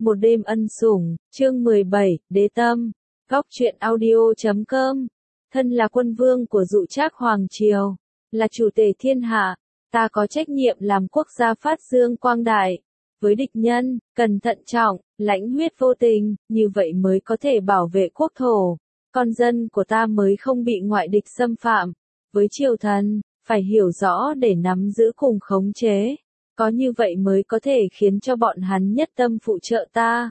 Một đêm ân sủng, chương 17, Đế tâm. Góc truyện audio.com. Thân là quân vương của Dụ Trác Hoàng Triều, là chủ tể thiên hạ, ta có trách nhiệm làm quốc gia phát dương quang đại. Với địch nhân, cần thận trọng, lãnh huyết vô tình, như vậy mới có thể bảo vệ quốc thổ. Con dân của ta mới không bị ngoại địch xâm phạm. Với triều thần, phải hiểu rõ để nắm giữ cùng khống chế. Có như vậy mới có thể khiến cho bọn hắn nhất tâm phụ trợ ta.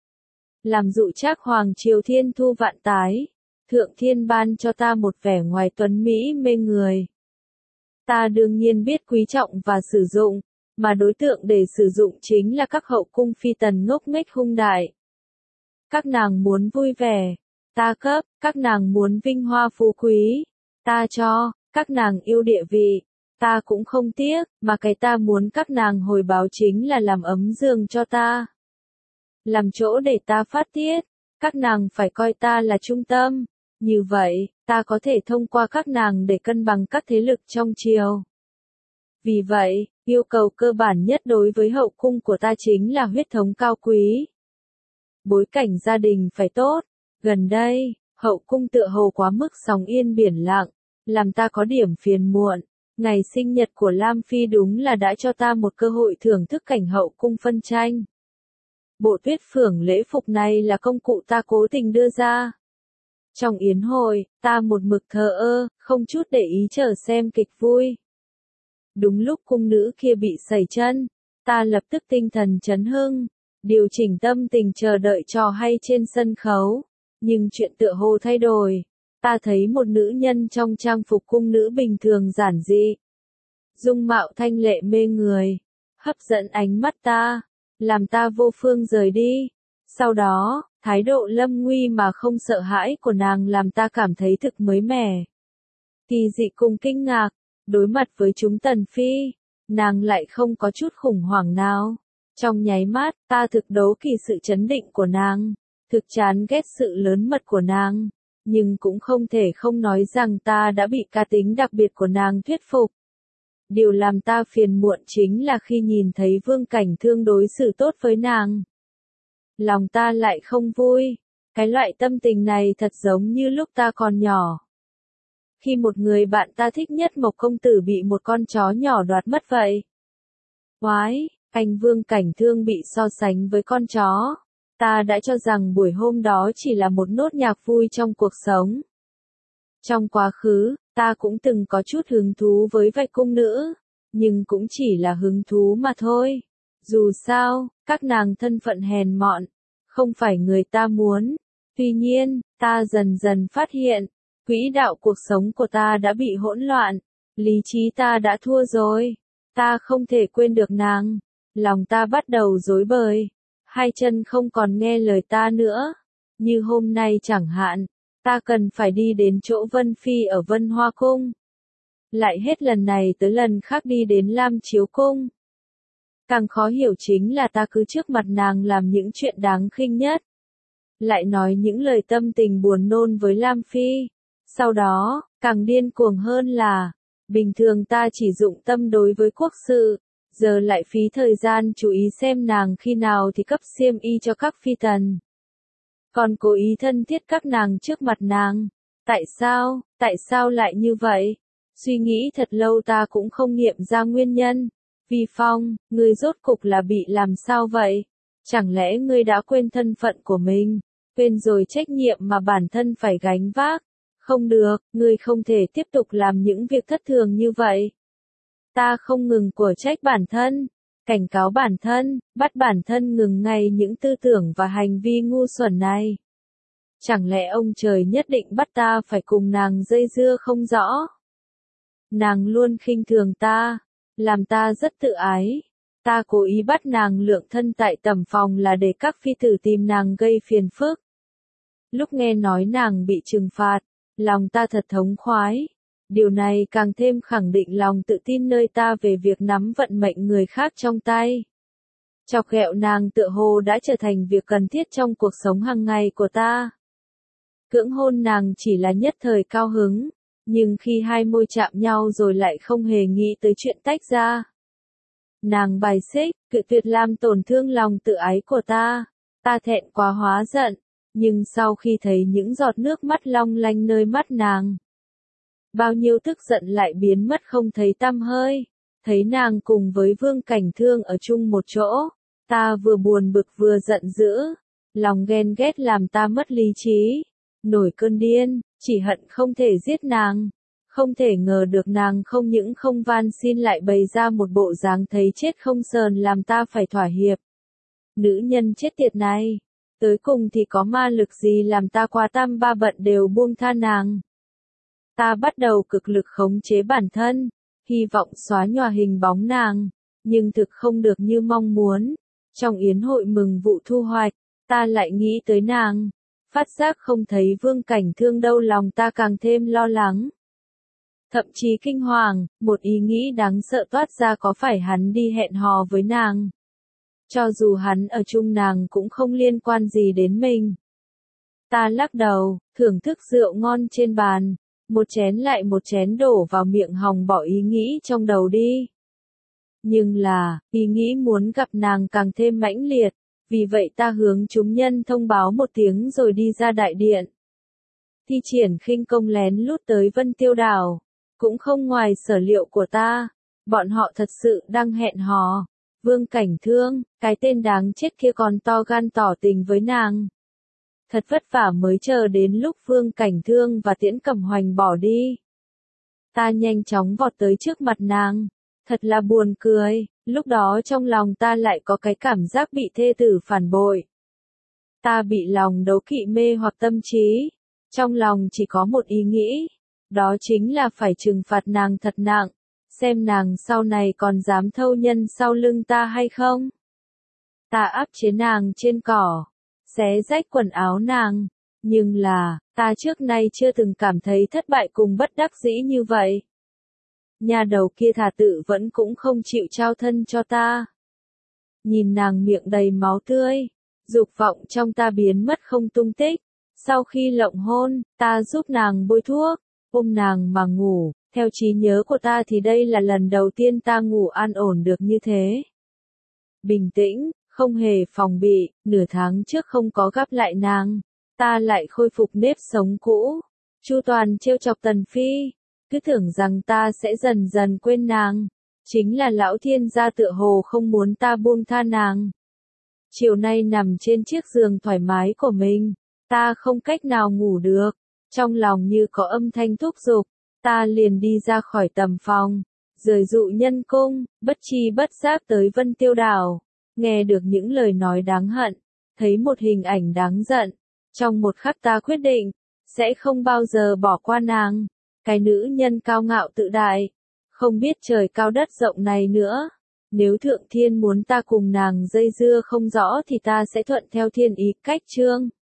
Làm Dụ Trác Hoàng Triều thiên thu vạn tái, Thượng Thiên ban cho ta một vẻ ngoài tuấn mỹ mê người. Ta đương nhiên biết quý trọng và sử dụng, mà đối tượng để sử dụng chính là các hậu cung phi tần ngốc nghếch hung đại. Các nàng muốn vui vẻ, ta cấp, các nàng muốn vinh hoa phú quý, ta cho, các nàng yêu địa vị, ta cũng không tiếc, mà cái ta muốn các nàng hồi báo chính là làm ấm giường cho ta. Làm chỗ để ta phát tiết, các nàng phải coi ta là trung tâm, như vậy, ta có thể thông qua các nàng để cân bằng các thế lực trong triều. Vì vậy, yêu cầu cơ bản nhất đối với hậu cung của ta chính là huyết thống cao quý. Bối cảnh gia đình phải tốt, gần đây, hậu cung tựa hồ quá mức sóng yên biển lặng, làm ta có điểm phiền muộn. Ngày sinh nhật của Lam Phi đúng là đã cho ta một cơ hội thưởng thức cảnh hậu cung phân tranh. Bộ tuyết phưởng lễ phục này là công cụ ta cố tình đưa ra. Trong yến hội, ta một mực thờ ơ, không chút để ý chờ xem kịch vui. Đúng lúc cung nữ kia bị sẩy chân, ta lập tức tinh thần chấn hưng, điều chỉnh tâm tình chờ đợi trò hay trên sân khấu. Nhưng chuyện tựa hồ thay đổi. Ta thấy một nữ nhân trong trang phục cung nữ bình thường giản dị. Dung mạo thanh lệ mê người, hấp dẫn ánh mắt ta, làm ta vô phương rời đi. Sau đó, thái độ lâm nguy mà không sợ hãi của nàng làm ta cảm thấy thực mới mẻ. Kỳ dị cùng kinh ngạc, đối mặt với chúng tần phi, nàng lại không có chút khủng hoảng nào. Trong nháy mắt, ta thực đấu kỳ sự chấn định của nàng, thực chán ghét sự lớn mật của nàng. Nhưng cũng không thể không nói rằng ta đã bị cá tính đặc biệt của nàng thuyết phục. Điều làm ta phiền muộn chính là khi nhìn thấy Vương Cảnh Thương đối xử tốt với nàng. Lòng ta lại không vui. Cái loại tâm tình này thật giống như lúc ta còn nhỏ. Khi một người bạn ta thích nhất Mộc công tử bị một con chó nhỏ đoạt mất vậy. Oái, anh Vương Cảnh Thương bị so sánh với con chó. Ta đã cho rằng buổi hôm đó chỉ là một nốt nhạc vui trong cuộc sống. Trong quá khứ, ta cũng từng có chút hứng thú với vạch cung nữ, nhưng cũng chỉ là hứng thú mà thôi. Dù sao, các nàng thân phận hèn mọn, không phải người ta muốn. Tuy nhiên, ta dần dần phát hiện, quỹ đạo cuộc sống của ta đã bị hỗn loạn, lý trí ta đã thua rồi. Ta không thể quên được nàng, lòng ta bắt đầu rối bời. Hai chân không còn nghe lời ta nữa. Như hôm nay chẳng hạn, ta cần phải đi đến chỗ Vân Phi ở Vân Hoa Cung. Lại hết lần này tới lần khác đi đến Lam Chiếu Cung. Càng khó hiểu chính là ta cứ trước mặt nàng làm những chuyện đáng khinh nhất. Lại nói những lời tâm tình buồn nôn với Lam Phi. Sau đó, càng điên cuồng hơn là, bình thường ta chỉ dụng tâm đối với quốc sự. Giờ lại phí thời gian chú ý xem nàng khi nào thì cấp xiêm y cho các phi tần. Còn cố ý thân thiết các nàng trước mặt nàng. Tại sao lại như vậy? Suy nghĩ thật lâu ta cũng không nghiệm ra nguyên nhân. Vi Phong, ngươi rốt cục là bị làm sao vậy? Chẳng lẽ ngươi đã quên thân phận của mình? Quên rồi trách nhiệm mà bản thân phải gánh vác? Không được, ngươi không thể tiếp tục làm những việc thất thường như vậy. Ta không ngừng của trách bản thân, cảnh cáo bản thân, bắt bản thân ngừng ngay những tư tưởng và hành vi ngu xuẩn này. Chẳng lẽ ông trời nhất định bắt ta phải cùng nàng dây dưa không rõ? Nàng luôn khinh thường ta, làm ta rất tự ái. Ta cố ý bắt nàng lượng thân tại tầm phòng là để các phi tử tìm nàng gây phiền phức. Lúc nghe nói nàng bị trừng phạt, lòng ta thật thống khoái. Điều này càng thêm khẳng định lòng tự tin nơi ta về việc nắm vận mệnh người khác trong tay. Chọc ghẹo nàng tựa hồ đã trở thành việc cần thiết trong cuộc sống hàng ngày của ta. Cưỡng hôn nàng chỉ là nhất thời cao hứng, nhưng khi hai môi chạm nhau rồi lại không hề nghĩ tới chuyện tách ra. Nàng bài xích, cự tuyệt làm tổn thương lòng tự ái của ta. Ta thẹn quá hóa giận, nhưng sau khi thấy những giọt nước mắt long lanh nơi mắt nàng, bao nhiêu tức giận lại biến mất không thấy tăm hơi. Thấy nàng cùng với Vương Cảnh Thương ở chung một chỗ, ta vừa buồn bực vừa giận dữ, lòng ghen ghét làm ta mất lý trí, nổi cơn điên, chỉ hận không thể giết nàng. Không thể ngờ được nàng không những không van xin lại bày ra một bộ dáng thấy chết không sờn làm ta phải thỏa hiệp. Nữ nhân chết tiệt này, tới cùng thì có ma lực gì làm ta qua tam ba bận đều buông tha nàng. Ta bắt đầu cực lực khống chế bản thân, hy vọng xóa nhòa hình bóng nàng, nhưng thực không được như mong muốn. Trong yến hội mừng vụ thu hoạch, ta lại nghĩ tới nàng, phát giác không thấy Vương Cảnh Thương đâu lòng ta càng thêm lo lắng. Thậm chí kinh hoàng, một ý nghĩ đáng sợ toát ra có phải hắn đi hẹn hò với nàng. Cho dù hắn ở chung nàng cũng không liên quan gì đến mình. Ta lắc đầu, thưởng thức rượu ngon trên bàn, một chén lại một chén đổ vào miệng hòng bỏ ý nghĩ trong đầu đi. Nhưng là, ý nghĩ muốn gặp nàng càng thêm mãnh liệt, vì vậy ta hướng chúng nhân thông báo một tiếng rồi đi ra đại điện. Thi triển khinh công lén lút tới Vân Tiêu Đảo, cũng không ngoài sở liệu của ta, bọn họ thật sự đang hẹn hò. Vương Cảnh Thương, cái tên đáng chết kia còn to gan tỏ tình với nàng. Thật vất vả mới chờ đến lúc Vương Cảnh Thương và Tiễn Cẩm Hoành bỏ đi. Ta nhanh chóng vọt tới trước mặt nàng. Thật là buồn cười, lúc đó trong lòng ta lại có cái cảm giác bị thê tử phản bội. Ta bị lòng đố kỵ mê hoặc tâm trí. Trong lòng chỉ có một ý nghĩ, đó chính là phải trừng phạt nàng thật nặng, xem nàng sau này còn dám thâu nhân sau lưng ta hay không. Ta áp chế nàng trên cỏ, xé rách quần áo nàng, nhưng là, ta trước nay chưa từng cảm thấy thất bại cùng bất đắc dĩ như vậy. Nhà đầu kia thà tự vẫn cũng không chịu trao thân cho ta. Nhìn nàng miệng đầy máu tươi, dục vọng trong ta biến mất không tung tích. Sau khi lộng hôn, ta giúp nàng bôi thuốc, ôm nàng mà ngủ. Theo trí nhớ của ta thì đây là lần đầu tiên ta ngủ an ổn được như thế. Bình tĩnh, không hề phòng bị, nửa tháng trước không có gặp lại nàng, ta lại khôi phục nếp sống cũ. Chu toàn trêu chọc Tần Phi, cứ tưởng rằng ta sẽ dần dần quên nàng. Chính là lão thiên gia tựa hồ không muốn ta buông tha nàng. Chiều nay nằm trên chiếc giường thoải mái của mình, ta không cách nào ngủ được, trong lòng như có âm thanh thúc giục. Ta liền đi ra khỏi tầm phòng, rời dụ nhân cung, bất chi bất giác tới Vân Tiêu Đảo, nghe được những lời nói đáng hận, thấy một hình ảnh đáng giận. Trong một khắc ta quyết định, sẽ không bao giờ bỏ qua nàng, cái nữ nhân cao ngạo tự đại, không biết trời cao đất rộng này nữa. Nếu Thượng Thiên muốn ta cùng nàng dây dưa không rõ thì ta sẽ thuận theo thiên ý cách chương.